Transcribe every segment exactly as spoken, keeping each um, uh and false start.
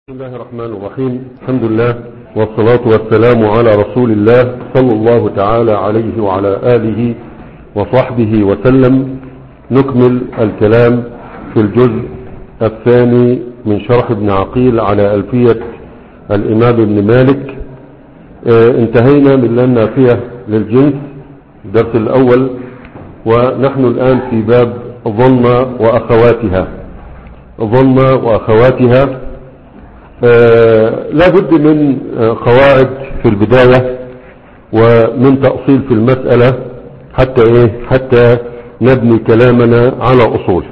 بسم الله الرحمن الرحيم. الحمد لله والصلاة والسلام على رسول الله صلى الله تعالى عليه وعلى آله وصحبه وسلم. نكمل الكلام في الجزء الثاني من شرح ابن عقيل على ألفية الإمام ابن مالك. اه انتهينا من النافية للجنس الدرس الأول، ونحن الآن في باب ظن وأخواتها. ظن وأخواتها آه لا بد من آه قواعد في البداية ومن تأصيل في المسألة حتى ايه حتى نبني كلامنا على أصول.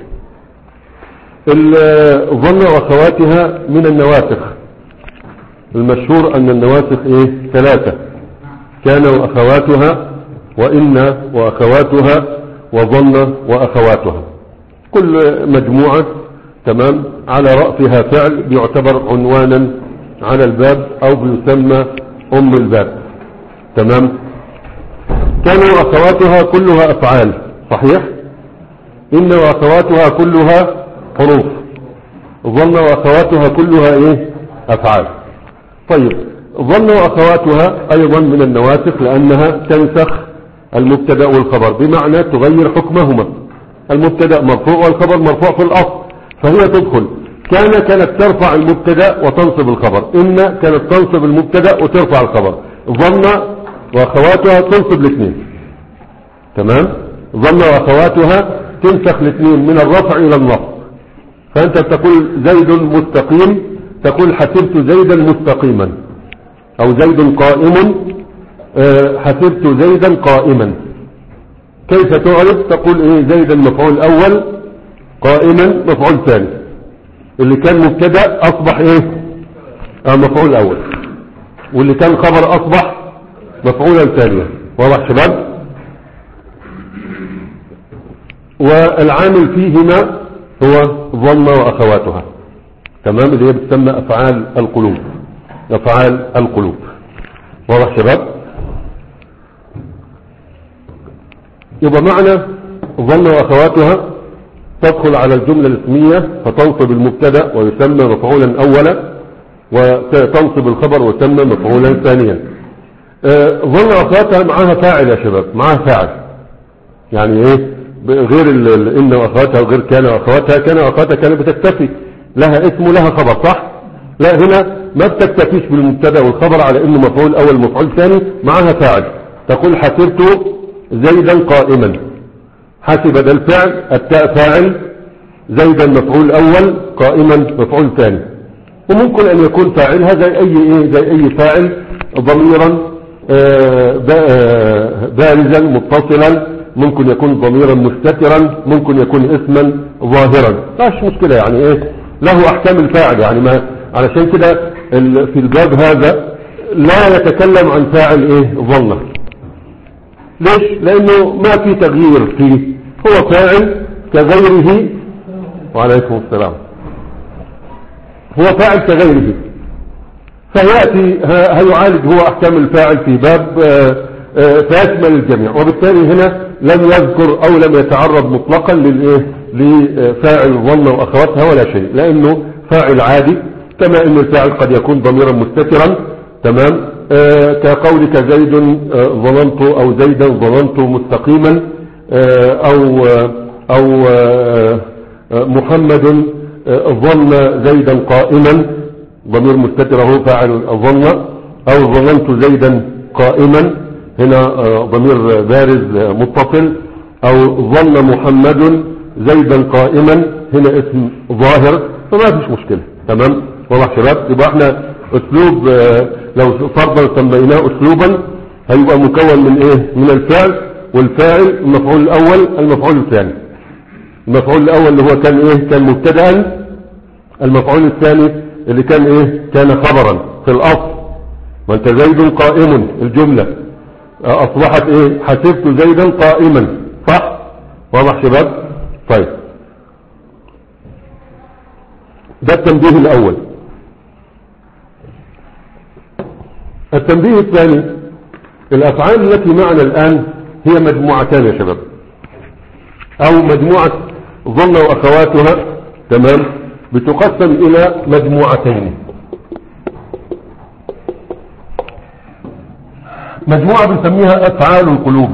الظن وأخواتها من النواسخ. المشهور أن النواسخ ايه ثلاثة: كان وأخواتها، وإن وأخواتها، وظن وأخواتها. كل مجموعة تمام على رأسها فعل بيعتبر عنوانا على الباب او بيسمى ام الباب. تمام. كان واخواتها كلها افعال، صحيح. ان واخواتها كلها حروف. ظن واخواتها كلها ايه افعال. طيب، ظن واخواتها ايضا من النواسخ لانها تنسخ المبتدا والخبر، بمعنى تغير حكمهما. المبتدا مرفوع والخبر مرفوع في الاصل، فهي تدخل. كان كانت ترفع المبتدا وتنصب الخبر، إن كانت تنصب المبتدا وترفع الخبر. ظن واخواتها تنصب الاثنين. تمام. ظن واخواتها تنسخ الاثنين من الرفع الى النصب. فانت تقول زيد مستقيم تقول حسبت زيدا مستقيما، او زيد قائم حسبت زيدا قائما. كيف تعرف؟ تقول ايه زيدا مفعول اول، قائما مفعول ثاني. اللي كان مبتدا اصبح ايه اه مفعول اول، واللي كان خبر اصبح مفعولا ثانيا. واضح شباب؟ والعامل فيهما هو ظن واخواتها. تمام. اللي هي بتسمى افعال القلوب. افعال القلوب. واضح شباب؟ يبقى معنى ظن واخواتها تدخل على الجملة الاسمية فتنصب المبتدا ويسمى مفعولا اولا، وتنصب الخبر ويسمى مفعولا ثانيا. آه ظن اخواتها معاها فاعل يا شباب، معاها فاعل. يعني ايه غير ان واخواتها وغير كان واخواتها. كان واخواتها كانت بتكتفي لها اسم ولها خبر، صح؟ لا، هنا ما بتكتفيش بالمبتدا والخبر على انه مفعول اول مفعول ثاني، معاها فاعل. تقول حسبت زيدا قائما. حسب ده الفعل، التاء فاعل، زيدا مفعول اول، قائما مفعول ثاني. وممكن ان يكون فاعلها زي اي ايه زي اي فاعل ضميرا بارزا متصلا، ممكن يكون ضميرا مستترا، ممكن يكون اسما ظاهرا. مش مشكله يعني ايه له احكام الفاعل. يعني ما علشان كده في الباب هذا لا يتكلم عن فاعل ايه ظنه. ليش؟ لانه ما في تغيير فيه، هو فاعل كغيره. وعليكم السلام. هو فاعل كغيره، فيأتي هيعالج هو احكام الفاعل في باب فيشمل الجميع. وبالتالي هنا لم يذكر او لم يتعرض مطلقا للايه لفاعل ظن واخواتها ولا شيء، لانه فاعل عادي. كما ان الفاعل قد يكون ضميرا مستترا. تمام. آه كقولك زيد آه ظننت، او زيدا ظننت مستقيما، آه او آه او آه محمد آه ظن زيدا قائما، ضمير مستتر هو فاعل ظن. او ظننت زيدا قائما، هنا آه ضمير بارز آه متصل. او ظن محمد زيدا قائما، هنا اسم ظاهر. فما فيش مشكلة. تمام. واضح شباب؟ يبقى احنا اسلوب آه لو فرضا سميناه اسلوبا هيبقى مكون من ايه من الفعل والفاعل، المفعول الاول المفعول الثاني. المفعول الاول اللي هو كان ايه كان مبتدا، المفعول الثاني اللي كان ايه كان خبرا في الاصل. وانت زيد قائم، الجملة اصبحت ايه حسبت زيدا قائما، صح؟ واضح شباب؟ طيب، ده التنبيه الاول. التنبيه الثاني: الافعال التي معنا الان هي مجموعتان يا شباب، او مجموعة ظن واخواتها. تمام. بتقسم الى مجموعتين. مجموعة بنسميها افعال القلوب،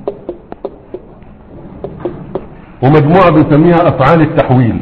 ومجموعة بنسميها افعال التحويل.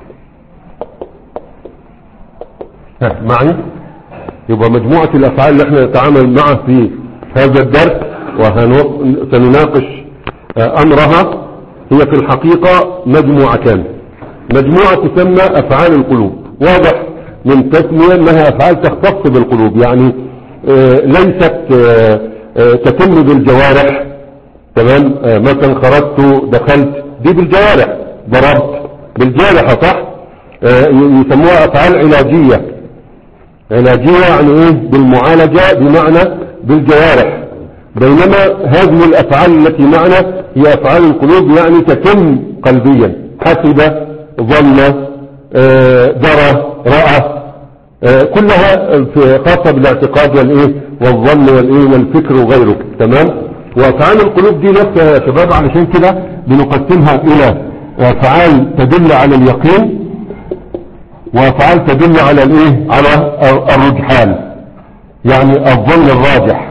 ها معي؟ يبقى مجموعة الافعال اللي احنا نتعامل معها في هذا الدرس وسنناقش امرها هي في الحقيقة مجموعتان. مجموعة تسمى افعال القلوب، واضح من تسمية انها افعال تختص بالقلوب، يعني آه ليست آه آه تتم بالجوارح. تمام؟ آه مثلا خرجت دخلت، دي بالجوارح، ضربت بالجارحة صح؟ آه يسموها افعال علاجية. علاجية يعني ايه؟ بالمعالجة، بمعنى بالجوارح. بينما هذه الافعال التي معنا هي افعال القلوب، يعني تتم قلبيا، حسب، ظن، آه درى، رأى، آه كلها خاصة بالاعتقاد والايه والظن والايه والفكر وغيره. تمام؟ وافعال القلوب دي نفسها يا شباب علشان كده بنقسمها الى افعال تدل على اليقين، وافعال تدل على الايه على الرجحان، يعني الظن الراجح.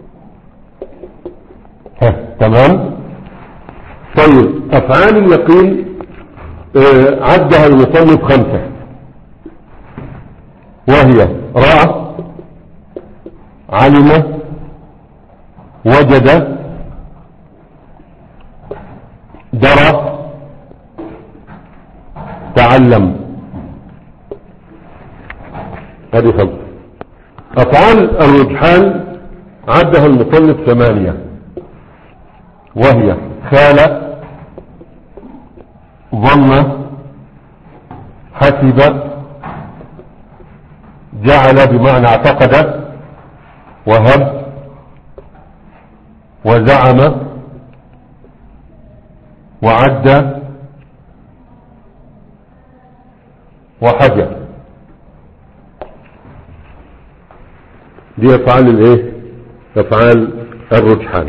ها تمام؟ طيب افعال اليقين آه عدها المصنف خمسة، وهي رأى، علم، وجد، درى، تعلم. هذه خمسة. افعال الرجحان عدها المصنف ثمانية، وهي خال، ظن، حسب، جعل بمعنى اعتقد، وهب، وزعم، وعد، وحجر. دي افعال الايه؟ افعال الرجحان.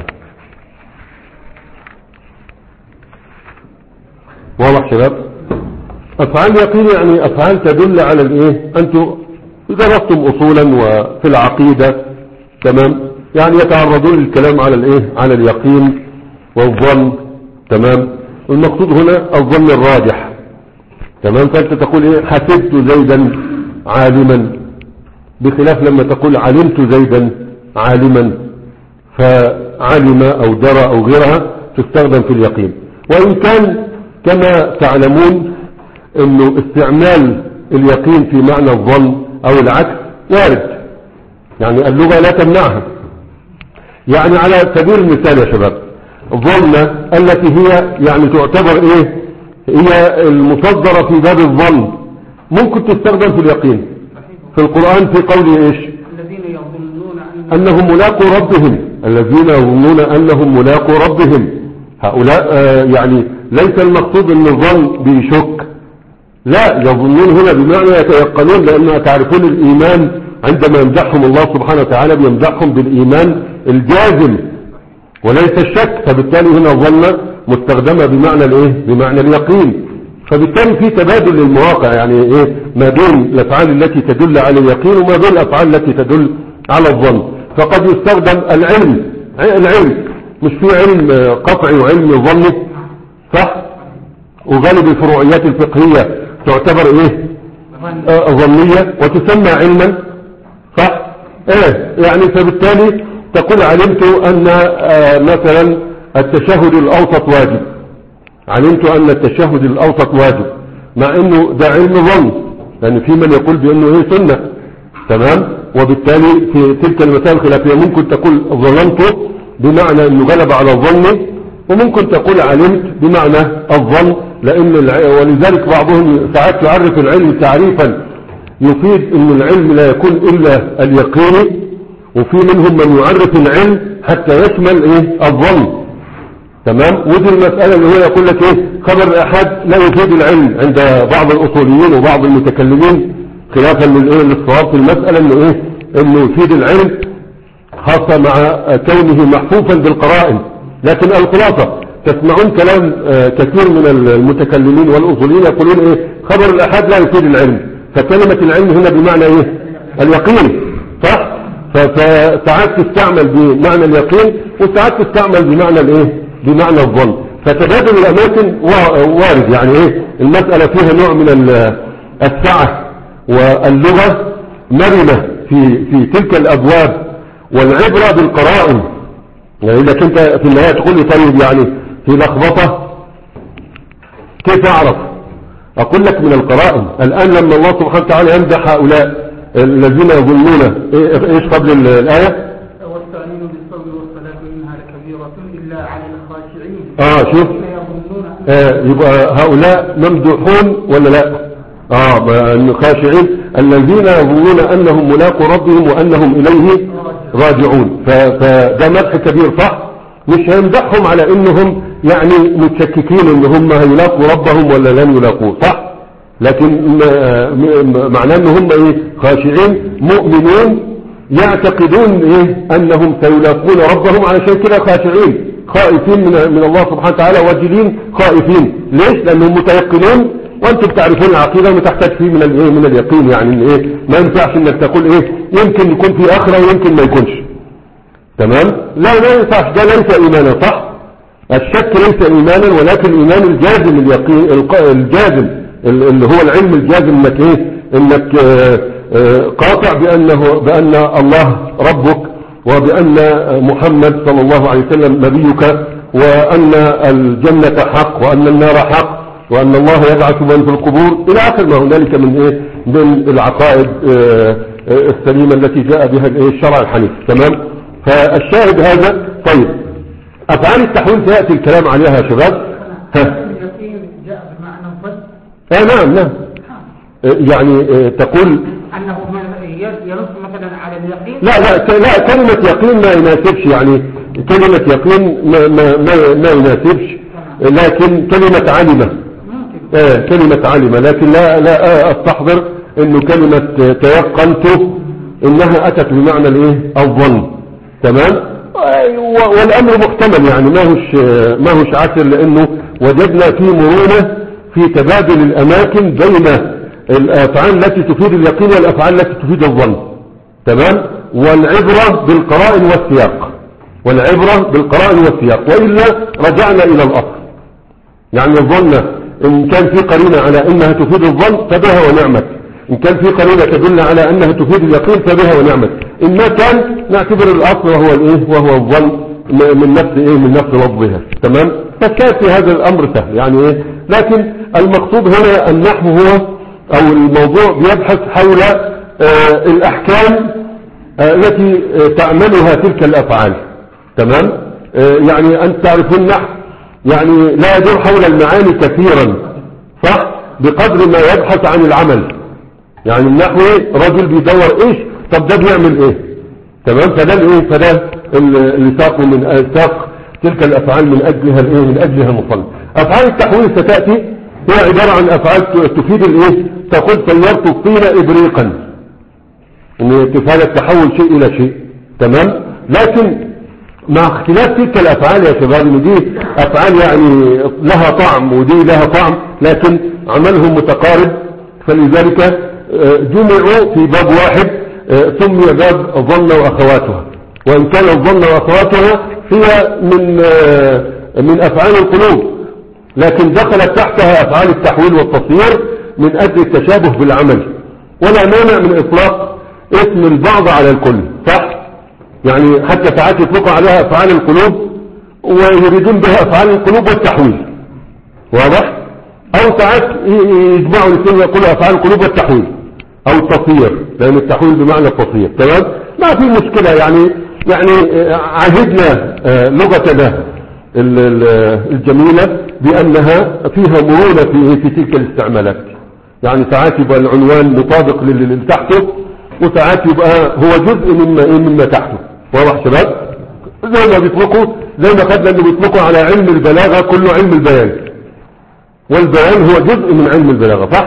واضح شباب؟ افعال اليقين يعني افعال تدل على الايه؟ انتم درستم اصولا وفي العقيدة، تمام؟ يعني يتعرضون للكلام على الايه؟ على اليقين والظن. تمام؟ المقصود هنا الظن الراجح. تمام؟ فانت تقول ايه؟ حسبت زيدا عالما، بخلاف لما تقول علمت زيدا عالما، فعلم او درى او غيرها تستخدم في اليقين. وان كان كما تعلمون انه استعمال اليقين في معنى الظن او العكس وارد، يعني اللغة لا تمنعها. يعني على سبيل المثال يا شباب، ظن التي هي يعني تعتبر ايه؟ هي المصدرة في باب الظن، ممكن تستخدم في اليقين في القرآن في قول ايش؟ الذين يظنون انهم ملاقوا ربهم، الذين يظنون انهم ملاقوا ربهم. هؤلاء آه يعني ليس المقصود ان الظن بيشك، لا، يظنون هنا بمعنى يتيقنون، لأنها تعرفون الإيمان عندما يمدحهم الله سبحانه وتعالى بيمدحهم بالإيمان الجازم وليس الشك، فبالتالي هنا ظن مستخدمة بمعنى الايه؟ بمعنى اليقين. فبالتالي في تبادل للمواقع، يعني ايه ما بين الافعال التي تدل على اليقين وما بين الافعال التي تدل على الظن. فقد يستخدم العلم، العلم مش في علم قطعي وعلم ظني صح؟ وغالب الفروعيات الفقهية تعتبر ايه؟ آه ظنية وتسمى علما صح؟ ايه يعني فبالتالي تقول علمت ان آه مثلا التشهد الاوسط واجب، علمت ان التشهد الاوسط واجب، مع انه ده علم ظن، لان في من يقول بانه ايه سنة. تمام؟ وبالتالي في تلك المسائل الخلافية ممكن تقول ظننت بمعنى انه غلب على الظن، وممكن تقول علمت بمعنى الظن، لان ولذلك بعضهم ساعات يعرف العلم تعريفا يفيد ان العلم لا يكون الا اليقين، وفي منهم من يعرف العلم حتى يشمل ايه؟ الظن. تمام؟ ودي المسألة اللي هو يقول لك ايه؟ خبر الاحاد لا يفيد العلم عند بعض الاصوليين وبعض المتكلمين، خلافا للايه؟ للصواب في المسألة انه ايه؟ انه يفيد العلم خاصة مع كونه محفوفا بالقرائن. لكن الخلاصة تسمعون كلام كثير من المتكلمين والاصوليين يقولون ايه؟ خبر الاحاد لا يفيد العلم، فكلمة العلم هنا بمعنى ايه؟ اليقين صح؟ فساعات تستعمل بمعنى اليقين وساعات تستعمل بمعنى الايه بمعنى الظن. فتبادل الاماكن وارد، يعني ايه المسألة فيها نوع من السعة واللغة مرنة في في تلك الابواب، والعبرة بالقرائن. يعني انك انت في النهاية تقول لي طيب يعني في لخبطة كيف اعرف؟ اقول لك من القرائن. الان لما الله سبحانه وتعالى يمدح هؤلاء الذين يظنون ايش قبل الايه؟ واستعينوا بالصبر والصلاه انها لكبيره الا على الخاشعين. اه شوف آه يبقى هؤلاء ممدوحون ولا لا؟ اه خاشعين الذين يظنون انهم ملاقوا ربهم وانهم اليه راجعون. فده مدح كبير صح؟ مش هيمدحهم على انهم يعني متشككين ان هم هيلاقوا ربهم ولا لن يلاقوه صح؟ لكن معناه ان هم ايه خاشعين مؤمنون يعتقدون ايه انهم سيلاقون ربهم، علشان كده خاشعين خائفين من, من الله سبحانه وتعالى، وجلين خائفين. ليش؟ لانهم متيقنون، وانتم تعرفون العقيده ما تحتاج فيه من الايه من اليقين. يعني ايه ما ينفعش انك تقول ايه يمكن يكون في اخره ويمكن ما يكونش. تمام؟ لا لا ينفعش، ده ليس ايمانا صح؟ الشك ليس ايمانا، ولكن الايمان الجازم اليقين الجازم اللي هو العلم الجازم انك ايه انك اه اه قاطع بانه بان الله ربك، وبان محمد صلى الله عليه وسلم نبيك، وان الجنة حق وان النار حق وان الله يبعث من في القبور الى اخر ما هنالك من ايه من العقائد اه السليمة التي جاء بها الشرع الحنيف. تمام؟ فالشاهد هذا. طيب افعال التحويل سيأتي الكلام عليها يا شباب. ها جاء بمعنى الضد. اه نعم نعم يعني تقول انه ينص مثلا على اليقين. لا لا لا كلمة يقين ما يناسبش، يعني كلمة يقين ما ما ما, ما يناسبش، لكن كلمة علمة آه كلمة علمة، لكن لا لا استحضر انه كلمة تيقنت انها اتت بمعنى الايه الظن. تمام؟ والامر محتمل، يعني ما هوش ما هوش عسر، لانه وجدنا في مرونة في تبادل الاماكن بين الافعال التي تفيد اليقين والافعال التي تفيد الظن. تمام؟ والعبرة بالقرائن والسياق، والعبرة بالقرائن والسياق، وإلا رجعنا الى الاصل. يعني الظن ان كان في قرينة على انها تفيد الظن فبها ونعمت، ان كان في قرينة تدل على انها تفيد اليقين فبها ونعمت، ان ما كان نعتبر الاصل وهو الايه وهو الظن من نفس ايه من نفس لفظها. تمام؟ فكان في هذا الامر سهل يعني ايه، لكن المقصود هنا النحو هو او الموضوع بيبحث حول آه الاحكام آه التي آه تعملها تلك الافعال. تمام؟ آه يعني انت تعرفون النحو يعني لا يدور حول المعاني كثيرا صح بقدر ما يبحث عن العمل. يعني النحو رجل بيدور ايش، طب ده بيعمل ايه. تمام؟ فده الايه فده اللي ساقه من ساق تلك الافعال من اجلها الايه من اجلها المصنف. افعال التحويل ستاتي هي عباره عن افعال تفيد الايه، تقول سيرت الطين ابريقا، ان تفعل التحول شيء الى شيء. تمام؟ لكن مع اختلاف تلك الافعال يا شباب ان دي افعال يعني لها طعم ودي لها طعم، لكن عملهم متقارب، فلذلك جمعوا في باب واحد سمي باب ظن واخواتها. وان كان الظن واخواتها هي من من افعال القلوب، لكن دخلت تحتها افعال التحويل والتصوير من اجل التشابه بالعمل. ولا مانع من اطلاق اسم البعض على الكل صح؟ يعني حتى ساعات يطلقوا عليها افعال القلوب ويريدون بها افعال القلوب والتحويل، واضح؟ او ساعات يجمعوا الاثنين يقولوا افعال القلوب والتحويل او التصوير، لان التحويل بمعنى التصوير. تمام؟ ما في مشكلة. يعني يعني عهدنا لغتنا الجميلة بانها فيها مرونة في في تلك الاستعمالات. يعني ساعات يبقى العنوان مطابق للي تحته، وساعات يبقى هو جزء مما ايه مما تحته. واضح شباب؟ زي ما بيطلقوا زي ما خدنا انه بيطلقوا على علم البلاغة كله علم البيان، والبيان هو جزء من علم البلاغة صح؟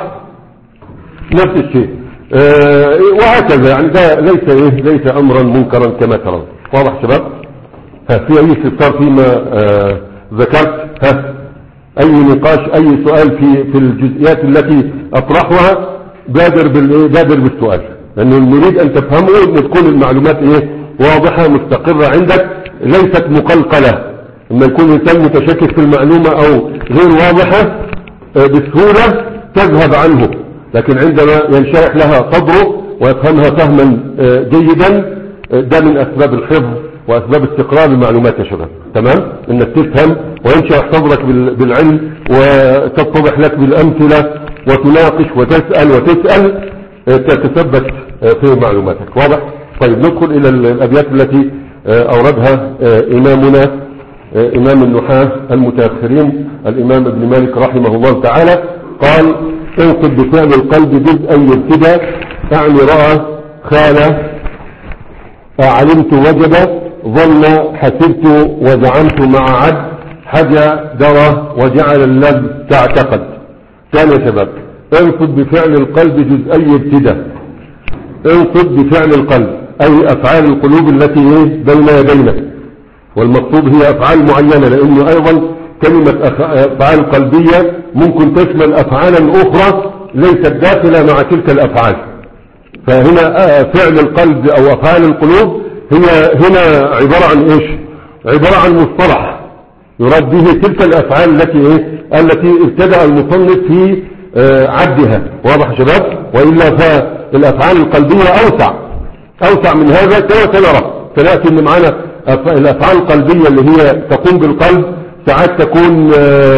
نفس الشيء. آه وهكذا. يعني ده ليس ايه ليس امرا منكرا كما ترون. واضح شباب؟ ها في اي استفسار فيما آه ذكرت؟ ها اي نقاش اي سؤال في في الجزئيات التي اطرحها؟ بادر بالايه بادر بالسؤال. لأنه نريد أن تفهمه أن تكون المعلومات إيه واضحة مستقرة عندك ليست مقلقلة. لما يكون الإنسان متشكك في المعلومة أو غير واضحة بسهولة تذهب عنه، لكن عندما ينشرح لها صدره ويفهمها فهما جيدا ده من أسباب الحفظ وأسباب استقرار المعلومات يا شباب. تمام؟ إنك تفهم وينشرح صدرك بالعلم وتتضح لك بالأمثلة وتناقش وتسأل وتسأل تتثبت في معلوماتك. واضح؟ طيب ندخل إلى الأبيات التي أوردها إمامنا إمام النحاة المتأخرين الإمام ابن مالك رحمه الله تعالى. قال: انقض بفعل القلب جزءا يبتدى، أعني رأى خال علمت وجد ظن حسبت وزعمت مع عد حجى درى وجعل اللذ تعتقد. كان يا شباب انقض بفعل القلب جزئي ابتدى. انقض بفعل القلب أي أفعال القلوب التي بين يدينا، والمقصود هي أفعال معينة، لأنه أيضا كلمة أفعال قلبية ممكن تشمل أفعالا أخرى ليست داخلة مع تلك الأفعال. فهنا فعل القلب أو أفعال القلوب هي هنا عبارة عن إيش؟ عبارة عن مصطلح يراد به تلك الأفعال التي إيه؟ التي ابتدأ المصنف في عدها. واضح يا شباب؟ وإلا فالأفعال القلبية أوسع أوسع من هذا كما سنرى. فنأتي إن معنا الأفعال القلبية اللي هي تقوم بالقلب ساعات تكون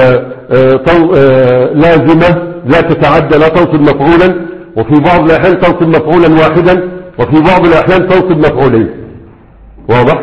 لازمة لا تتعدى لا توصل مفعولا، وفي بعض الأحيان توصل مفعولا واحدا، وفي بعض الأحيان توصل مفعولين. واضح؟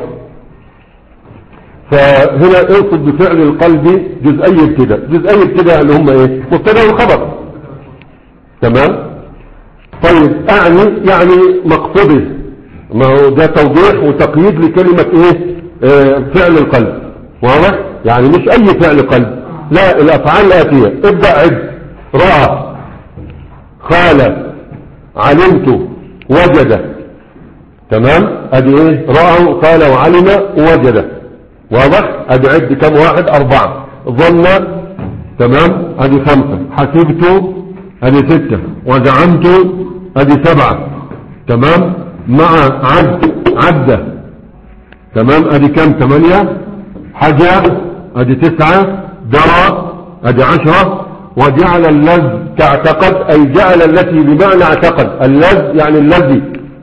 فهنا اقصد بفعل القلب جزئي ابتداء. جزئي ابتداء اللي هم ايه؟ مبتدا والخبر. تمام؟ طيب اعني يعني مقصده، ما هو ده توضيح وتقييد لكلمة ايه؟ اه فعل القلب. واضح؟ يعني مش اي فعل قلب، لا، الافعال الاتية. ابدأ عد: رأى، خال، علمت، وجد. تمام؟ ادي ايه؟ رأى وقال وعلم ووجد. واضح؟ ادي عد كم واحد؟ اربعة. ظن، تمام، ادي خمسة. حسبت ادي ستة. وزعمت ادي سبعة. تمام؟ مع عد عدة. تمام؟ ادي كم؟ ثمانية. حجى ادي تسعة. درى ادي عشرة. وجعل اللذ تعتقد اي جعل التي بمعنى اعتقد. اللذ يعني الذي،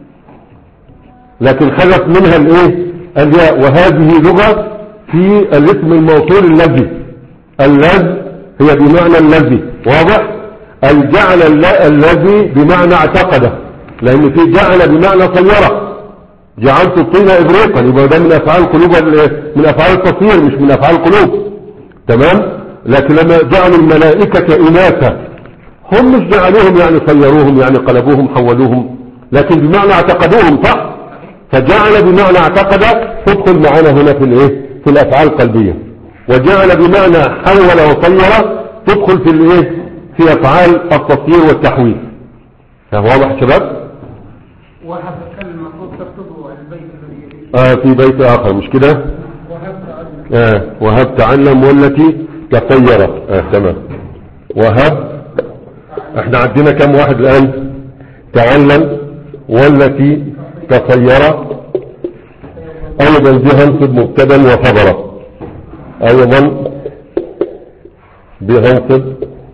لكن حذف منها الايه؟ الياء. وهذه لغة في الاسم الموصول الذي. اللذ هي بمعنى الذي. واضح؟ الجعل الذي بمعنى اعتقده، لان في جعل بمعنى صيره. جعلت الطين ابريقا، يبقى ده من افعال القلوب، من افعال التصوير مش من افعال القلوب. تمام؟ لكن لما جعلوا الملائكة اناثا هم مش جعلوهم يعني صيروهم يعني قلبوهم حولوهم، لكن بمعنى اعتقدوهم. صح؟ فجعل بمعنى اعتقد تدخل معنا هنا في الايه؟ في الافعال القلبية. وجعل بمعنى حول وصير تدخل في الايه؟ في افعال التصوير والتحويل. واضح شباب؟ وهب المفروض تكتبه البيت الذي اه في بيت اخر مش كده؟ وهب تعلم. اه وهب تعلم والتي كصيرت. اه تمام. وهب احنا عندنا كم واحد الان؟ تعلم والتي كصيرة. ايضا بهنصب مبتدا وخبرا. ايضا بهنصب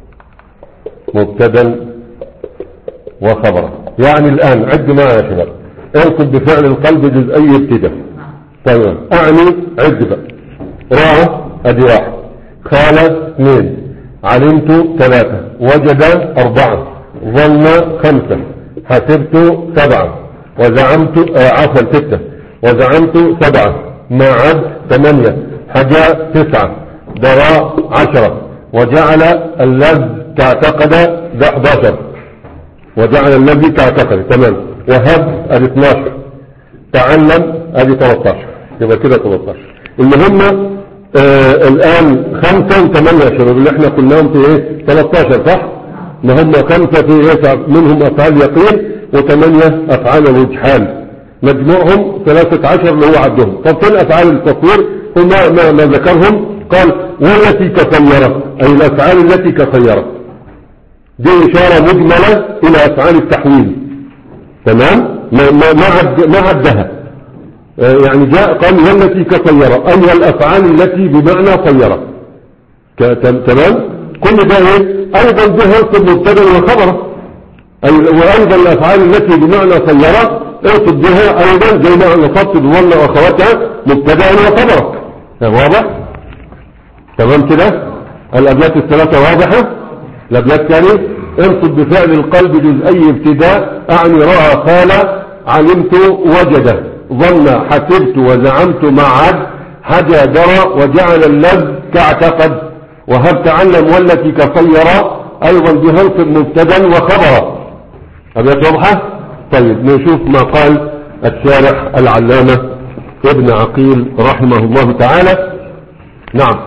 مبتدا وخبرا. يعني الان عد معي يا شباب. انصب بفعل القلب جزئي ابتدا. تمام. اعني عد بقى: رأى ادي واحد، خال اثنين، علمت ثلاثة، وجد اربعة، ظن خمسة، حسبت سبعة، وزعمت آه عفوا ستة، وزعمت سبعة، ما عد ثمانية، حجى تسعة، درى عشرة، وجعل اللذ تعتقد ده احد عشر، وجعل الذي تعتقد. تمام. وهب ادي اثناشر، تعلم ادي ثلاثة عشر، يبقى كده ثلاثة عشر. المهم آه الان خمسة وثمانية يا شباب اللي احنا قلناهم في ايه؟ ثلاثة عشر. صح؟ ما هم خمسة في ايه؟ منهم افعال يقين وثمانية افعال الرجحان، مجموعهم ثلاثة عشر اللي هو عدهم. طب فين افعال التصوير؟ وما ما, ما ذكرهم قال والتي كصيرت، اي الافعال التي كصيرت. دي اشارة مجملة الى افعال التحويل. تمام، ما ما ما عد ما عدها. آه يعني جاء قال والتي كطيرة، أي الأفعال التي بمعنى طيرة. تمام. كل ده ايه ايضا ده ينصب مبتدا وخبره، وايضا الافعال التي بمعنى طيرة انصب بها ايضا زي ما نصبت بظن واخواتها مبتدا وخبره. واضح؟ تمام كده. الابيات الثلاثه واضحه. الابيات الثانيه انصب بفعل القلب جزئي ابتداء، اعني راى خال علمت وجد ظن حسبت وزعمت مع عد حجى درى وجعل اللذ كاعتقد وهب تعلم والتي كصيرا ايضا بهنصب مبتدا وخبرا. ابيات واضحه. طيب نشوف ما قال الشارح العلامه ابن عقيل رحمه الله تعالى. نعم.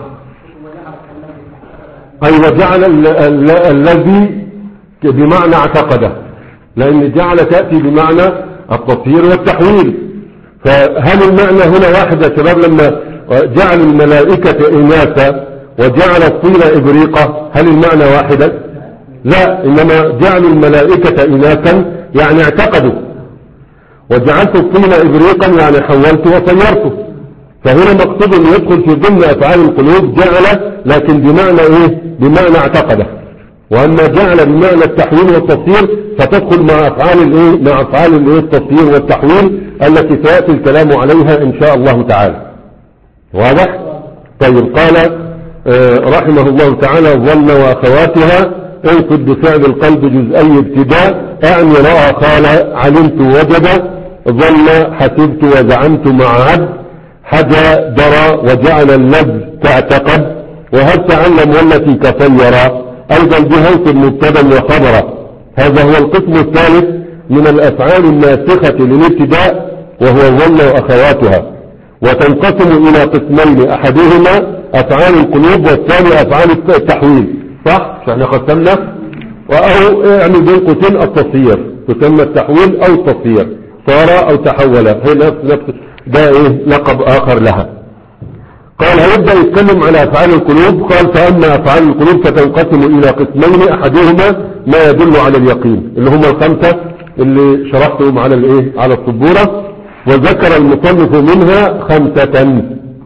اي وجعل الذي بمعنى اعتقده، لان جعل تاتي بمعنى التطهير والتحويل. فهل المعنى هنا واحد يا شباب؟ لما جعل الملائكه اناثا وجعل الطين إبريقا، هل المعنى واحدا؟ لا، إنما جعل الملائكة إناثا يعني اعتقدوا، وجعلت الطين إبريقا يعني حولت وطيرته. فهنا مقصود أن يدخل في ضمن أفعال القلوب جعل، لكن بمعنى إيه؟ بمعنى اعتقده. وأما جعل بمعنى التحويل والتصوير فتدخل مع أفعال الإيه؟ مع أفعال الإيه؟ التصوير والتحويل التي سيأتي الكلام عليها إن شاء الله تعالى. واضح؟ طيب قال آه رحمه الله تعالى ظن وأخواتها انصب بفعل القلب جزئي ابتداء، أعني رأى قال علمت وجد ظن حسبت وزعمت مع عد حجى درى وجعل اللذ كاعتقد وهل تعلم والتي كطيرا أيضا بهنصب مبتدا وخبرا. هذا هو القسم الثالث من الأفعال الناسخة للابتداء وهو ظن وأخواتها، وتنقسم إلى قسمين، أحدهما أفعال القلوب والثاني أفعال التحويل. صح؟ احنا قسمنا أو يعني بين قوسين التصير، تسمى التحويل أو التصير، صار أو تحول، هي نفس نفس ده إيه لقب آخر لها. قال هيبدأ يتكلم على أفعال القلوب. قال فأما أفعال القلوب فتنقسم إلى قسمين، أحدهما ما يدل على اليقين اللي هم الخمسة اللي شرحتهم على الإيه على السبورة، وذكر المصنف منها خمسة: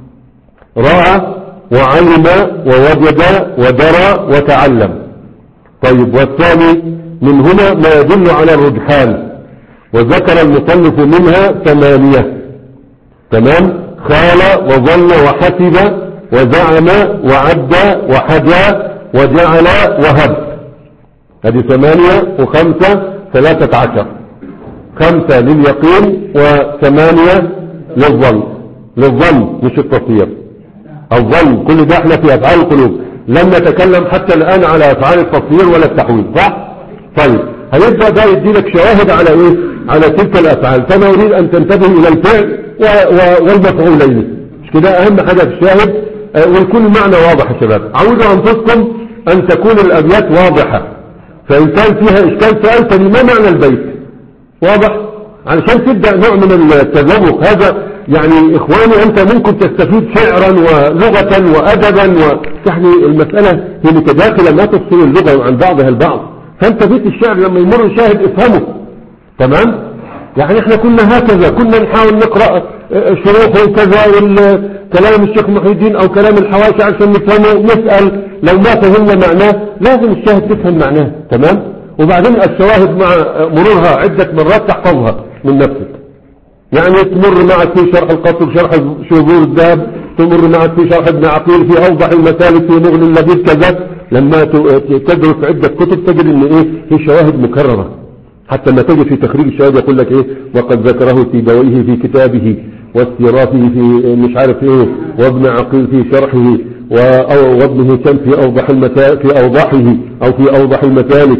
رأى وعلم ووجد ودرى وتعلم. طيب والثاني منهما ما يدل على الرجحان، وذكر المصنف منها ثمانية. تمام. خال وظن وحسب وزعم وعد وحجى وجعل وهب. هذه ثمانية وخمسة ثلاثة عشر، خمسة لليقين وثمانية للظن. للظن مش التصير، الظن. كل ده احنا في افعال القلوب، لم نتكلم حتى الان على افعال التصوير ولا التحويل. صح؟ طيب هيبدأ ده يدي لك شواهد على ايه؟ على تلك الافعال. فانا اريد ان تنتبه الى الفعل والمفعولين، مش كده اهم حاجة في الشاهد. اه ويكون المعنى واضح يا شباب. عودوا انفسكم ان تكون الابيات واضحة، فان كان فيها اشكال سألتني ما معنى البيت. واضح؟ علشان تبدأ نوع من التذوق. هذا يعني اخواني انت ممكن تستفيد شعرا ولغة وادبا، ويعني المسألة هي متداخلة ما تفصل اللغة عن بعضها البعض. فانت بيت الشعر لما يمر شاهد افهمه. تمام. يعني احنا كنا هكذا، كنا نحاول نقرأ شروحه كذا والكلام الشيخ محي الدين او كلام الحواشي عشان نفهمه، نسأل لو ما فهمنا معناه لازم الشاهد تفهم معناه. تمام. وبعدين الشواهد مع مرورها عدة مرات تحفظها من نفسك. يعني تمر معك في شرح القصر، شرح شذور الذهب، تمر معك في شرح ابن عقيل في اوضح المسالك، في مغني اللبيب كذا. لما تدرس عدة كتب تجد ان ايه في شواهد مكررة، حتى ما تجد في تخريج الشواهد يقول لك ايه وقد ذكره سيبويه في كتابه واستيراثه في مش عارف ايه، وابن عقيل في شرحه، وابن هشام في اوضح المسالك في اوضحه او في اوضح المسالك،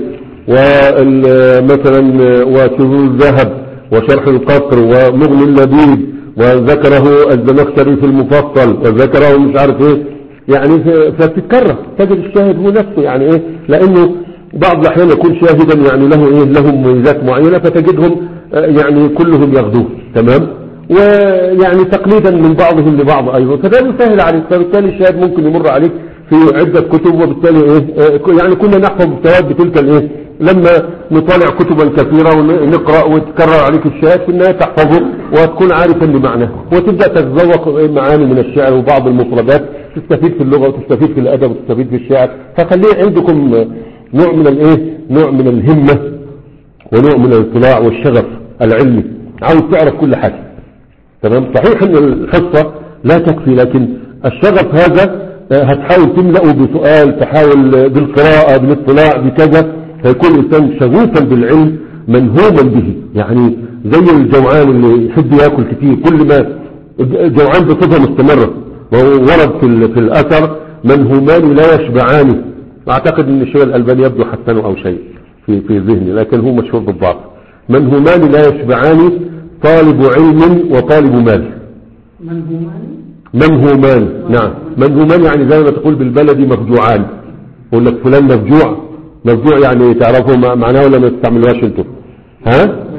ومثلا وشذور الذهب وشرح القصر ومغني اللبيب، وذكره الزمخشري في المفصل، وذكره مش عارف ايه. يعني فتتكرر تجد الشاهد هو نفسه. يعني ايه؟ لانه بعض الاحيان يكون شاهدا يعني له ايه لهم مميزات معينة فتجدهم يعني كلهم ياخذوه. تمام. ويعني تقليدا من بعضهم لبعض ايضا، فده يسهل عليك. فبالتالي الشاهد ممكن يمر عليك في عدة كتب، وبالتالي ايه يعني كنا نحفظ الثواب بتلك الايه لما نطالع كتبا كثيرة ونقرأ وتكرر عليك الشعر في النهاية تحفظه وتكون عارفا لمعناه، وتبدأ تتذوق معاني من الشعر وبعض المفردات، تستفيد في اللغة وتستفيد في الأدب وتستفيد في الشعر. فخليه عندكم نوع من الايه نوع من الهمة ونوع من الاطلاع والشغف العلمي، عاوز تعرف كل حاجة. تمام. صحيح ان الحصة لا تكفي، لكن الشغف هذا هتحاول تملأه بسؤال، تحاول بالقراءة بالاطلاع بكذا، فيكون الإنسان شغوفا بالعلم منهوما به. يعني زي الجوعان اللي يحب يأكل كتير، كل ما جوعان بصفة مستمرة، ورد في, في الأثر منهومان لا يشبعان. أعتقد أن الشيء الألباني يبدو حسنه أو شيء في, في ذهني، لكن هو مشهور بالضبط. منهومان لا يشبعان، طالب علم وطالب مال. منهومان منهومان نعم، منهومان يعني زي ما تقول بالبلدي مفجوعان. يقول لك فلان مفجوع، مفجوع يعني تعرفوا معناه ولا ما تستعملوهاش انتم؟ ها؟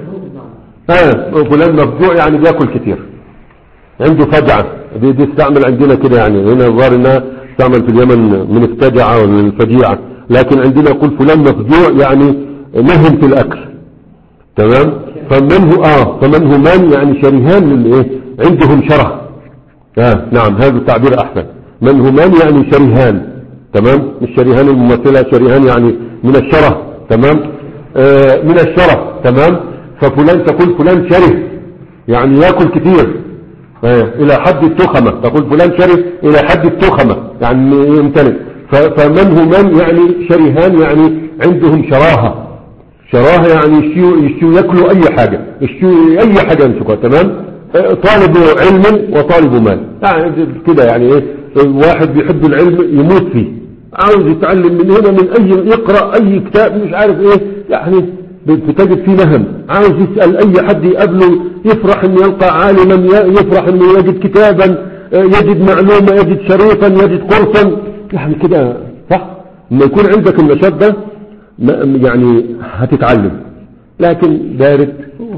ها فلان مفجوع يعني بياكل كتير، عنده فجعة. دي, دي استعمل عندنا كده، يعني هنا الظاهر انها استعمل في اليمن من الفجعة والفجيعة، لكن عندنا يقول فلان مفجوع يعني نهم في الاكل. تمام. فمنه اه فمنهومان يعني شريهان للايه، عندهم شره. آه نعم، هذا التعبير أحسن. منهمان يعني شريهان. تمام. مش شريهان الممثلة، شريهان يعني من الشره. تمام. آه من الشره. تمام. ففلان تقول فلان شره يعني يأكل كتير آه إلى حد التخمة، تقول فلان شره إلى حد التخمة يعني يمتلئ. فمنهمان يعني شريهان يعني عندهم شراهة. شراهة يعني يشيو, يشيو يأكلوا أي حاجة، يشيو أي حاجة يمسكها. تمام. طالب علم وطالب مال، يعني كده يعني ايه، واحد بيحب العلم يموت فيه، عاوز يتعلم من هنا من اي، يقرأ اي كتاب مش عارف ايه، يعني بتجد فيه نهم، عاوز يسأل اي حد يقابله، يفرح انه يلقى عالما، يفرح انه يجد كتابا، يجد معلومة، يجد شريطا، يجد قرصا، يعني كده صح. لما يكون عندك النشاط ده يعني هتتعلم. لكن بارد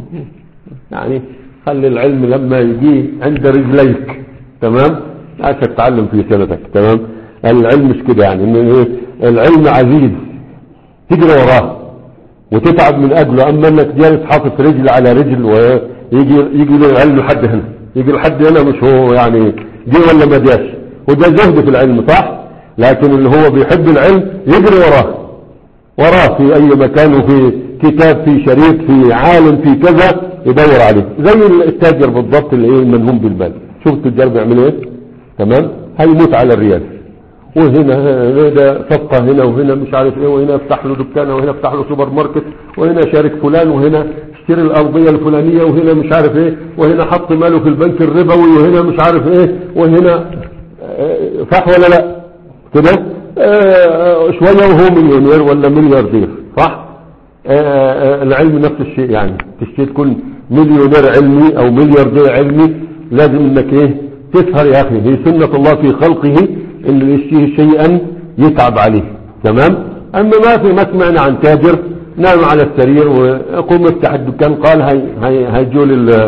يعني خلي العلم لما يجي عند رجليك. تمام. عشان تتعلم في سنتك. تمام. العلم مش كده، يعني ان العلم عزيز تجري وراه وتتعب من اجله، اما انك جالس حاطط رجل على رجل ويجي يجي العلم لحد هنا، يجي لحد هنا، مش هو يعني جه ولا ما جاش، وده زهد في العلم صح. لكن اللي هو بيحب العلم يجري وراه وراه في اي مكان، وفي كتاب، في شريط، في عالم، في كذا، يدور عليه. زي التاجر بالضبط اللي ايه المنهوم بالمال. شوف التجار بيعملوا ايه. تمام. هيموت على الريال، وهنا ده صفقة هنا، وهنا مش عارف ايه، وهنا افتح له دكانه، وهنا افتح له سوبر ماركت، وهنا شارك فلان، وهنا اشتري الارضية الفلانية، وهنا مش عارف ايه، وهنا حط ماله في البنك الربوي، وهنا مش عارف ايه، وهنا صح ولا لا كده. اه شوية وهو مليونير ولا ملياردير صح. اه العلم نفس الشيء، يعني تشتري تكون مليونير علمي او ملياردير علمي، لازم انك ايه تسهر يا اخي. هي سنة الله في خلقه ان اللي يشتهي شيئا يتعب عليه. تمام. اما ما في، ما سمعنا عن تاجر نام على السرير وقوم افتح الدكان، قال هاي هاي هيجوا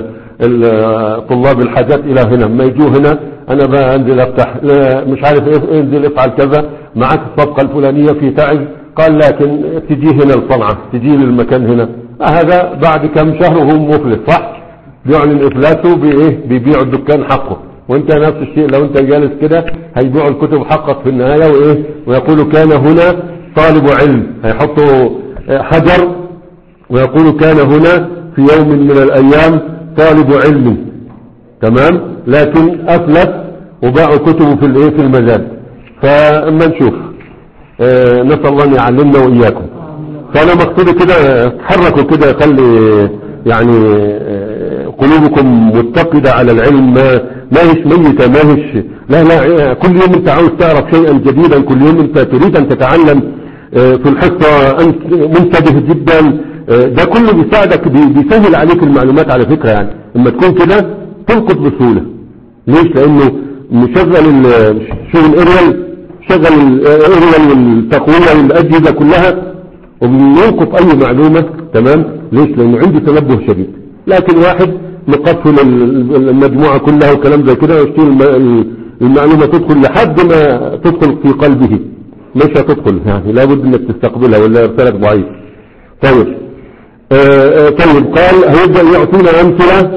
طلاب الحاجات الى هنا، ما يجوا هنا انا بقى انزل افتح مش عارف ايه، انزل افعل كذا، معك الصفقة الفلانية في تعز، قال لكن تجي هنا الصنعة، تجي للمكان هنا. هذا بعد كم شهر وهو مفلس صح، بيعلن افلاسه بايه، بيبيع الدكان حقه. وانت نفس الشيء، لو انت جالس كده هيبيعوا الكتب حقك في النهاية، وايه، ويقولوا كان هنا طالب علم، هيحطوا حجر ويقولوا كان هنا في يوم من الايام طالب علم. تمام. لكن افلس وباعوا كتبه في الايه، في المزاد. فاما نشوف اه نسأل الله ان يعلمنا واياكم. فانا مقصودي كده تحركوا كده، خلي يعني اه قلوبكم متقدة على العلم، ما ما هيش ميتة، ما هيش لا لا كل يوم انت عاوز تعرف شيئا جديدا، كل يوم انت تريد ان تتعلم اه في الحصة، انت منتبه جدا. اه ده كله بيساعدك، بيسهل عليك المعلومات على فكرة. يعني لما تكون كده تلقط بسهولة. ليش؟ لانه مشغل شغل اريال، شغل الاريال والتقوية والاجهزة كلها، وبيلقط اي معلومة. تمام. ليش؟ لانه عنده تنبه شديد. لكن واحد مقفل المجموعة كلها وكلام زي كده، ويشتري المعلومة تدخل لحد ما تدخل في قلبه، مش هتدخل، يعني لابد انك تستقبلها ولا ارسالك ضعيف. طيب آه طيب قال هيبدأ يعطينا أمثلة.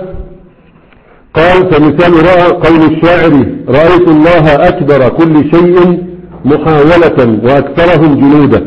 قال فمثال رأى قول الشاعر رأيت الله أكبر كل شيء محاولة وأكثرهم جنودا،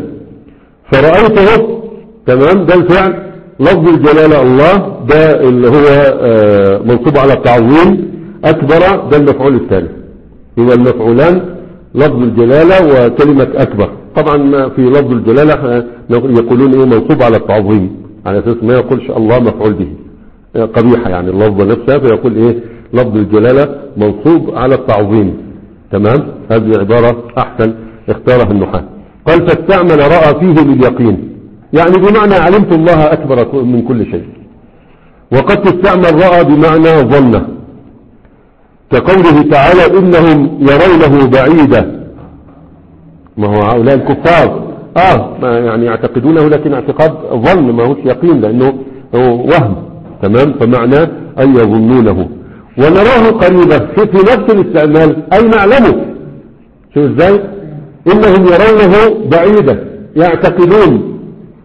فرأيته تمام ده الفعل، لفظ الجلالة الله ده اللي هو آه منصوب على التعظيم، أكبر ده المفعول الثاني، هو المفعولان لفظ الجلالة وكلمة أكبر. طبعا في لفظ الجلالة يقولون إيه منصوب على التعظيم على أساس ما يقولش الله مفعول به، قبيحة يعني اللفظة نفسها، فيقول إيه لفظ الجلالة منصوب على التعظيم. تمام، هذه عبارة أحسن اختارها النحاة. قال فاستعمل رأى فيه لليقين، يعني بمعنى علمت الله أكبر من كل شيء. وقد تستعمل رأى بمعنى ظن، كقوله تعالى إنهم يرونه بعيدا، ما هو هؤلاء الكفار اه ما يعني يعتقدونه لكن اعتقاد ظن ما هوش يقين لأنه هو وهم. تمام، فمعنى أن يظنونه. ونراه قريبا في نفس الاستعمال أي نعلمه. شو ازاي؟ إنهم يرونه بعيدا، يعتقدون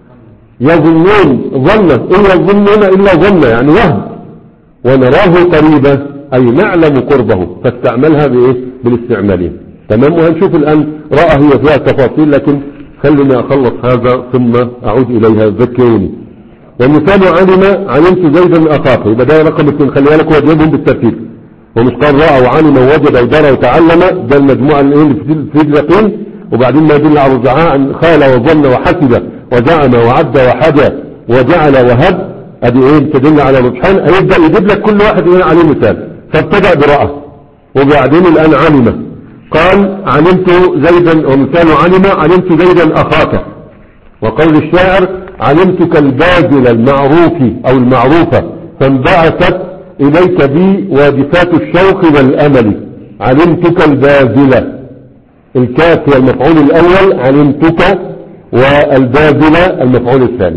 يظنون ظن، إن يظنون إلا ظن يعني وهم. ونراه قريبا أي نعلم قربه، فاستعملها بإيه؟ بالاستعمالين. تمام، وهنشوف الآن رأى هي فيها تفاصيل، لكن خلينا أخلص هذا ثم أعود إليها، ذكروني. ومثال علم علمت زيدا أخاك، يبقى ده رقم اثنين، خلي بالك هو جايبهم بالترتيب، ومش قال رأى وعلم ووجد ودرى وتعلم، ده المجموعة اللي في اليقين، وبعدين ما يدل على الرجعاء خال وظن وحسب وزعم وعد وحدى وجعل وهب، ادي ايه تدل على الرجحان. هيبدأ يجيب لك كل واحد ايه عليه مثال، فابتدأ برأى وبعدين الآن علم. قال علمت زيدا، ومثال علم علمت زيدا أخاك. وقول الشاعر علمتك الباذل المعروف أو المعروفة فانبعثت إليك بي واجفات الشوق والأمل. علمتك الباذل، الكاف هي المفعول الأول، علمتك، والباذل المفعول الثاني.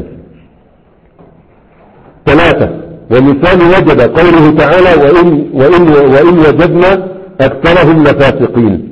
ثلاثة. ومثال وجد قوله تعالى وإن, وإن, وإن وجدنا أكثرهم لفاسقين.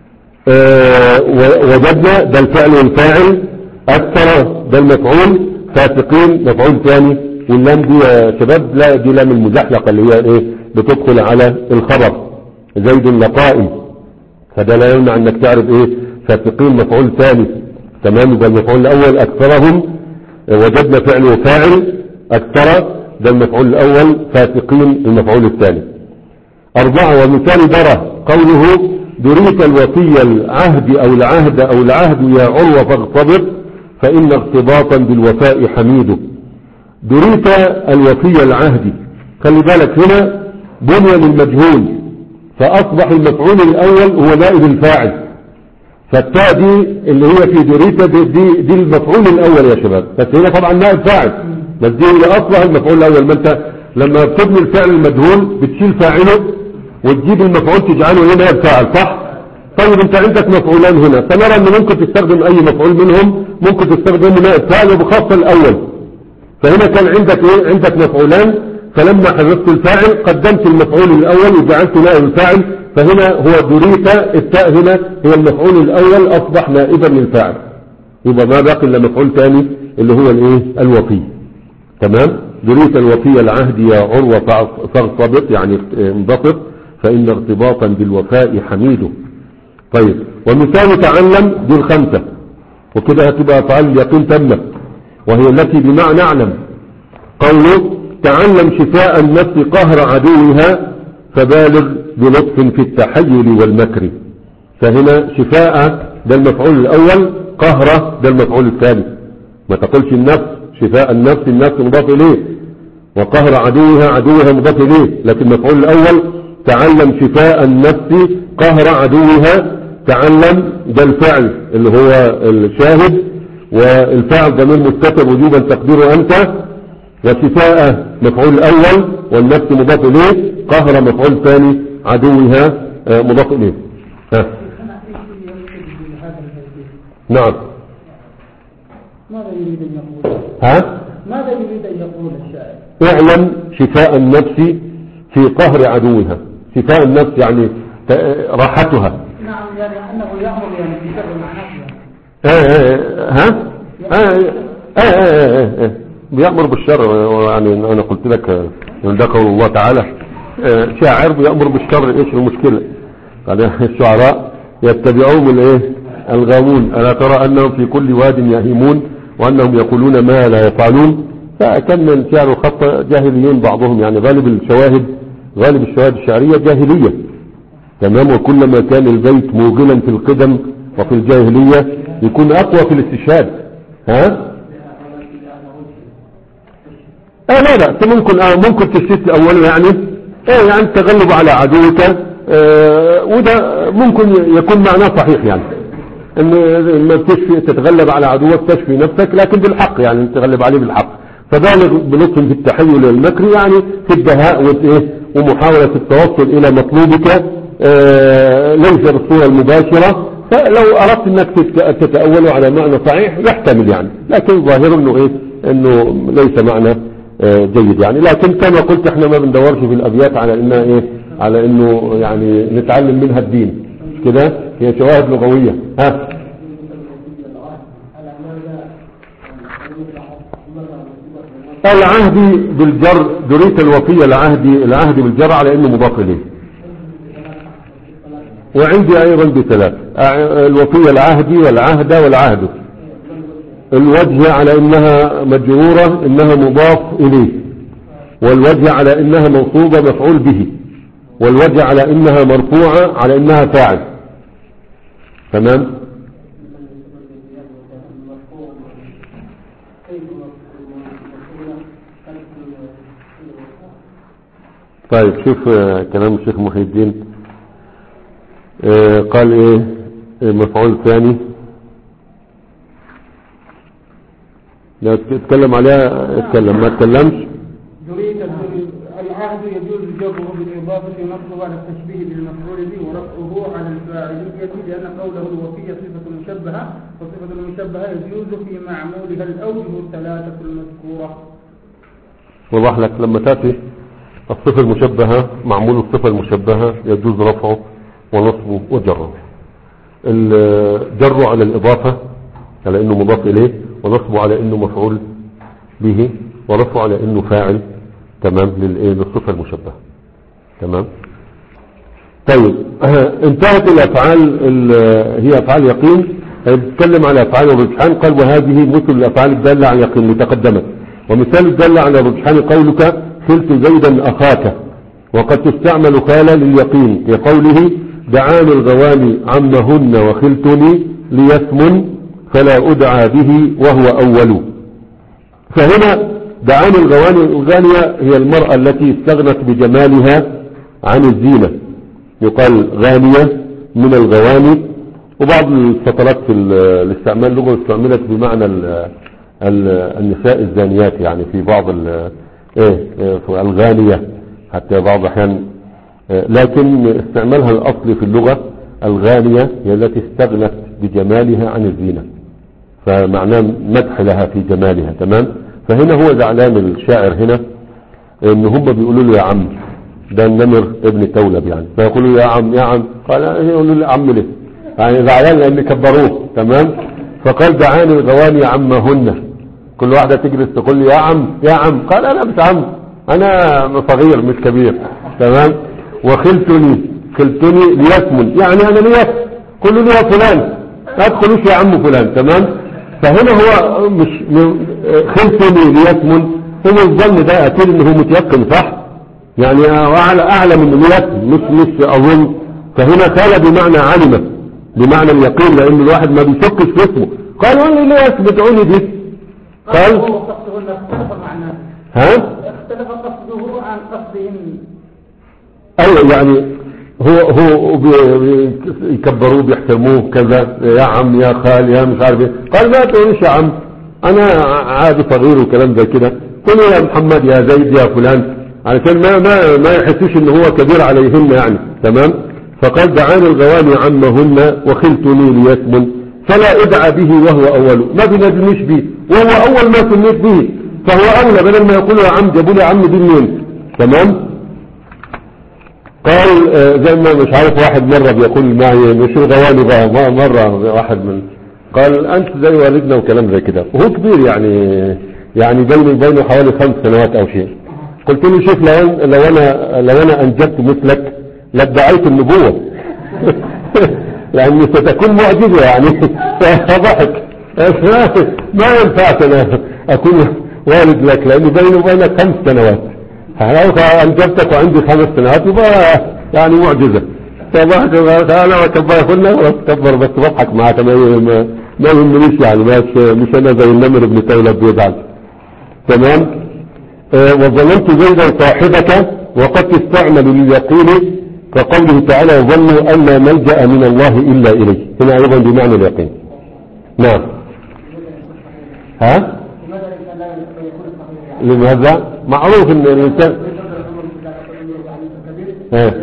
آه وجدنا ده الفعل والفاعل، أكثر ده المفعول، فاسقين مفعول ثاني. واللام دي يا شباب لا دي لام المزحلقة اللي هي ايه بتدخل على الخبر، زيد لقائم، فده لا يمنع انك تعرف ايه فاسقين مفعول ثاني. تمام، ده المفعول الاول أكثرهم، وجدنا فعل وفاعل، أكثر ده المفعول الأول، فاسقين المفعول الثاني. أربعة. ومثال درى قوله دريت الوفي العهد أو العهد أو العهد يا عروة فاغتبط فإن ارتباطا بالوفاء حميد. دريت الوفي العهد، خلي بالك هنا بني للمجهول، فأصبح المفعول الأول هو نائب الفاعل، فالتاء دي اللي هي في دريت دي, دي, دي المفعول الأول يا شباب، بس هنا طبعا نائب فاعل، بس دي اللي أصبح المفعول الأول. ما انت لما بتبني الفعل المجهول بتشيل فاعله وتجيب المفعول تجعله هنا نائب فاعل، صح؟ طيب انت عندك مفعولان هنا، فنرى ان ممكن تستخدم اي مفعول منهم، ممكن تستخدم نائب فاعل وبخاصة الأول. فهنا كان عندك ايه عندك مفعولان، فلما حذفت الفاعل قدمت المفعول الأول وجعلته نائب الفاعل، فهنا هو دريت التاء هنا هي المفعول الأول أصبح نائبا للفاعل، يبقى ما باقي الا مفعول ثاني اللي هو الايه الوفي. تمام، دريت الوفي العهد يا عروة فاغتبط يعني انضبط فإن ارتباطا بالوفاء حميد. طيب، ومثال تعلم دي الخمسة، وكده هتبقى أفعال اليقين تمت، وهي التي بمعنى اعلم. قوله تعلم شفاء النفس قهر عدوها فبالغ بلطف في التحيل والمكر. فهنا شفاء ده المفعول الأول، قهر ده المفعول الثاني. ما تقولش النفس شفاء النفس، النفس مضاف إليه، وقهر عدوها عدوها مضاف إليه، لكن المفعول الأول تعلم شفاء النفس قهر عدوها. تعلم ده الفعل اللي هو الشاهد، والفاعل ضمير مستتر وجوبا تقديره أنت، وشفاء مفعول الأول والنفس مضاف إليه، قهر مفعول ثاني، عدوها مضاف إليه. ها. نعم. ماذا يريد أن يقول؟ ها؟ ماذا يريد أن يقول الشاعر؟ اعلم شفاء النفس في قهر عدوها. شفاء النفس يعني راحتها. نعم، يعني أنه يأمر يعني بشر مع نفسه. آه آه ها؟ آه اه اه اه اه بيأمر بالشر. يعني انا قلت لك ان ده قول الله تعالى اه شاعر بيأمر بالشر، ايش المشكلة؟ قال الشعراء يتبعون الايه الغاوون الا ترى انهم في كل واد يهيمون وانهم يقولون ما لا يفعلون. فكان من شعر الخط جاهليين بعضهم، يعني غالب الشواهد غالب الشواهد الشعرية جاهلية. تمام. وكلما كان البيت موغلا في القدم وفي الجاهلية يكون اقوى في الاستشهاد. ها اه لا لا ممكن اه ممكن تشتت اوله، يعني اه يعني التغلب على عدوك، اه وده ممكن يكون معناه صحيح، يعني ان ما بتشفي تتغلب على عدوك تشفي نفسك، لكن بالحق يعني تتغلب عليه بالحق. فبالغ بلطف في التحيل للمكر، يعني في الدهاء ومحاولة التوصل الى مطلوبك اه ليس بالصورة المباشرة. فلو اردت انك تتأوله على معنى صحيح يحتمل يعني، لكن ظاهر انه ايه انه ليس معنى اه جيد يعني. لكن كما قلت احنا ما بندورش في الابيات على انها ايه على انه يعني نتعلم منها الدين كده، هي شواهد لغوية. ها العهد بالجر دريت الوفية العهد العهد بالجر على انه مضاف اليه، وعندي ايضا بثلاث الوفية العهدي والعهد والعهد. الوجه على انها مجرورة انها مضاف اليه، والوجه على انها منصوبة مفعول به، والوجه على انها مرفوعة على انها فاعل. تمام. طيب شوف كلام الشيخ محي الدين اه قال ايه مفعول ثاني لا تتكلم عليها اتكلم، ما تتكلمش. العهد يجوز جره بالإضافة نصبه على التشبيه بالمفعول به ورفعه على الفاعلية، لأن قوله الوفية صفة مشبهة، وصفة المشبهة يجوز في معمولها الأوجه الثلاثة المذكورة. وضح لك لما تأتي الصفة المشبهة معمول الصفة المشبهة يجوز رفعه ونصبه وجره. الجر على الإضافة على أنه مضاف إليه، ونصبه على أنه مفعول به، ورفعه على أنه فاعل. تمام. للصفة المشبهة. تمام. طيب انتهت الأفعال هي أفعال يقين. بتتكلم على أفعال الرجحان. قال وهذه مثل الأفعال الدالة على يقين متقدمة. ومثال الدالة على الرجحان قولك خلت زيدا أخاك، وقد تستعمل خالة لليقين في قوله دعاني الغواني عمهن وخلتني ليثمن فلا أدعى به وهو أول. فهنا دعاني الغواني الغانية هي المرأة التي استغنت بجمالها عن الزينة، يقال غانية من الغواني. وبعض الفترات في الاستعمال لغة استعملت بمعنى النساء الزانيات، يعني في بعض ايه الغانية حتى بعض احيان، لكن استعمالها الاصلي في اللغة الغانية هي التي استغنت بجمالها عن الزينة، فمعناه مدح لها في جمالها. تمام. فهنا هو زعلان الشاعر هنا ان هم بيقولوا له يا عم، ده النمر ابن تولب يعني، فيقولوا يا عم يا عم، قال يقولوا له يا عم ليه؟ يعني زعلان لان كبروه. تمام. فقال دعاني الغواني عمهن، كل واحدة تجلس تقول لي يا عم يا عم، قال انا مش عم، انا صغير مش كبير. تمام. وخلتني خلتني ليثمن، يعني انا ليث قولوا لي يا فلان، لا تقولوش يا عم فلان. تمام. فهنا هو مش خلتني ليثمن، هو الظن ده اكيد انه متيقن صح، يعني اعلى اعلى من ليثمن، مش مش اظن. فهنا خال بمعنى علم، بمعنى اليقين، لان الواحد ما بيشكش في اسمه. قال قول لي ليه بتقولي دي؟ قال ها اختلف قصده عن قصدهم. ايوه يعني هو هو يكبروه بيحترموه كذا، يا عم يا خال يا مش عارف ايه. قال ما تقوليش يا عم، انا عادي صغير وكلام زي كده، قل يا محمد يا زيد يا فلان، علشان ما ما ما يحسوش ان هو كبير عليهن يعني. تمام. فقال دعاني الغواني عمهن وخلتني ليثمن فلا ادعى به وهو اول، ما بنادنيش به وهو اول ما سميت به، فهو اولى بدل ما يقول يا عم جابوا لي عم دي منين. تمام. قال زي ما مش عارف واحد مرة بيقول معي مش الغواني بقى، مرة واحد من قال انت زي والدنا وكلام زي كده، وهو كبير يعني يعني بيني وبينه حوالي خمس سنوات او شيء. قلت له شوف لو أنا لو انا لو انا انجبت مثلك لادعيت النبوة لاني ستكون معجزة يعني. فضحك ما ينفعت انا اكون والد لك لاني بيني وبينك خمس سنوات، لو انجبتك وعندي خمس سنوات يبقى يعني معجزة. فضحك انا وكبر قلنا وكبر بس بضحك معك ما ما يهمنيش يعني، مش مش انا زي النمر ابن تيلب بيزعل. تمام. آه وظننت زيدا صاحبك وقد تستعمل لليقين كقوله تعالى وظنوا ان لا ملجأ من الله الا اليه، هنا ايضا بمعنى اليقين. نعم. ها لماذا؟ معروف ان الانسان اه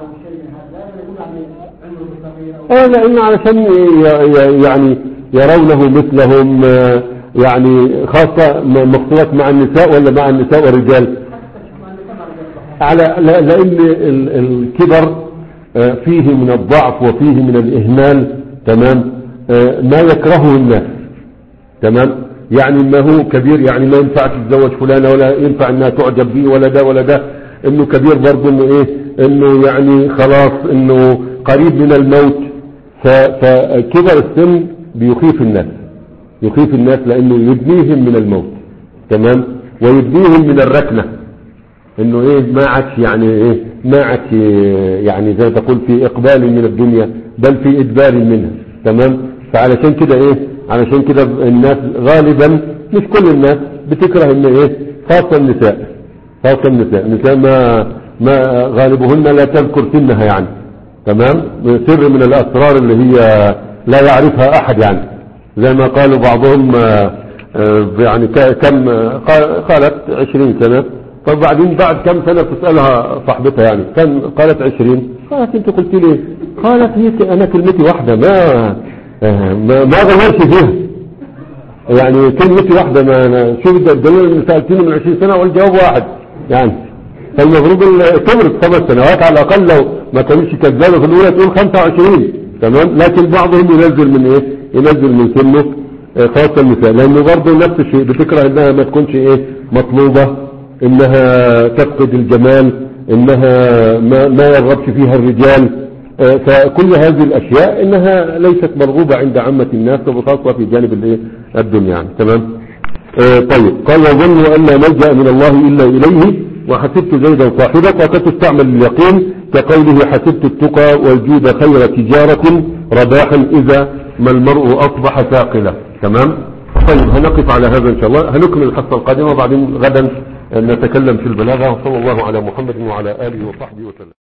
اه لان علشان يعني يرونه مثلهم، يعني خاصة مخصوصات مع النساء ولا مع النساء والرجال، على لان الكبر فيه من الضعف وفيه من الاهمال. تمام. ما يكرهه الناس. تمام. يعني ما هو كبير يعني ما ينفع تتزوج فلانة ولا ينفع انها تعجب به ولا ده ولا ده، انه كبير برضه انه ايه انه يعني خلاص انه قريب من الموت. فكبر السن بيخيف الناس يخيف الناس لانه يدنيهم من الموت. تمام. ويدنيهم من الركنة، انه ايه ما عادش يعني ايه ما عادش يعني زي ما تقول في اقبال من الدنيا بل في ادبار منها. تمام. فعلشان كده ايه علشان كده الناس غالبا مش كل الناس بتكره ان ايه خاصة النساء خاصة النساء النساء ما ما غالبهن لا تذكر سنها يعني. تمام. سر من الاسرار اللي هي لا يعرفها احد يعني، زي ما قالوا بعضهم يعني كم قالت عشرين سنة. طب بعدين بعد كم سنة تسألها صاحبتها يعني كم قالت عشرين، قالت انت قلت لي، قالت هي انا كلمتي واحدة ما ما ما غيرش فيها يعني كلمتي واحدة ما أنا شوف الدليل اللي سألتني من عشرين سنة والجواب واحد يعني. فالمفروض كبرت خمس سنوات على الأقل لو ما كانتش كذابة في الأولى تقول خمسة وعشرين. تمام. لكن بعضهم ينزل من ايه ينزل من سنه خاصة النساء لأنه برضه نفس الشيء بتكره انها ما تكونش ايه مطلوبة، انها تفقد الجمال، انها ما, ما يرغبش فيها الرجال. فكل هذه الاشياء انها ليست مرغوبة عند عامة الناس وبخاصة في جانب الايه الدنيا يعني. تمام. آه طيب. قال وظنوا ان لا ملجأ من الله الا اليه وحسبت زيدا صاحبك وقد تستعمل اليقين كقوله حسبت التقى والجود خير تجارة رباحا اذا ما المرء اصبح ثاقلا. تمام. طيب هنقف على هذا ان شاء الله، هنكمل الحصة القادمة وبعدين غدا نتكلم في البلاغة. وصلى الله على محمد وعلى آله وصحبه وسلم.